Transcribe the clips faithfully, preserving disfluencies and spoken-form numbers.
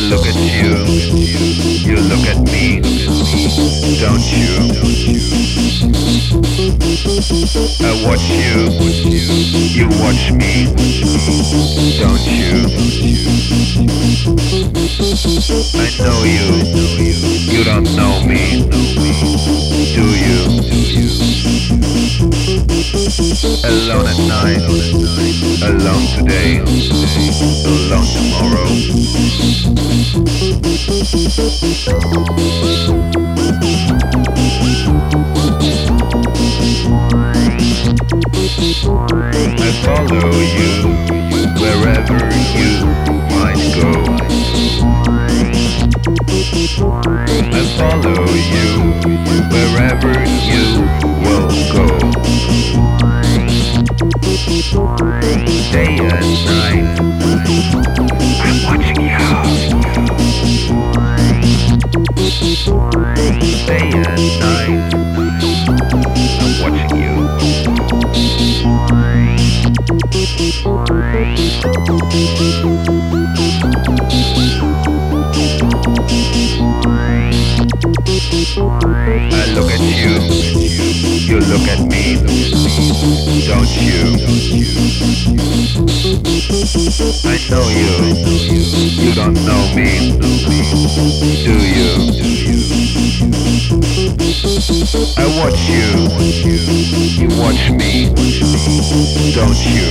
look at you, you look at me, don't you? I watch you, you watch me, don't you? I know you, you don't know me, do you? Alone at night, alone today, alone tomorrow. I follow you wherever you might go. I follow you wherever you will go. Day and night, I'm watching you. Day and night, I'm watching you. I look at you, you look at me, don't you? I know you, you don't know me, do you? I watch you, you watch me, don't you?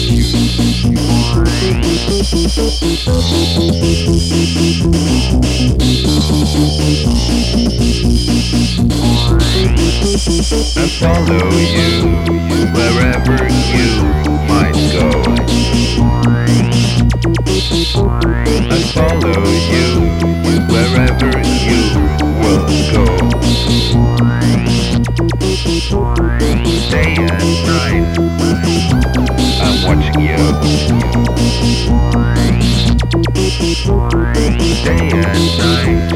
I follow you wherever you might go. I follow you wherever you will go. Day and night, I'm watching you. Day and night,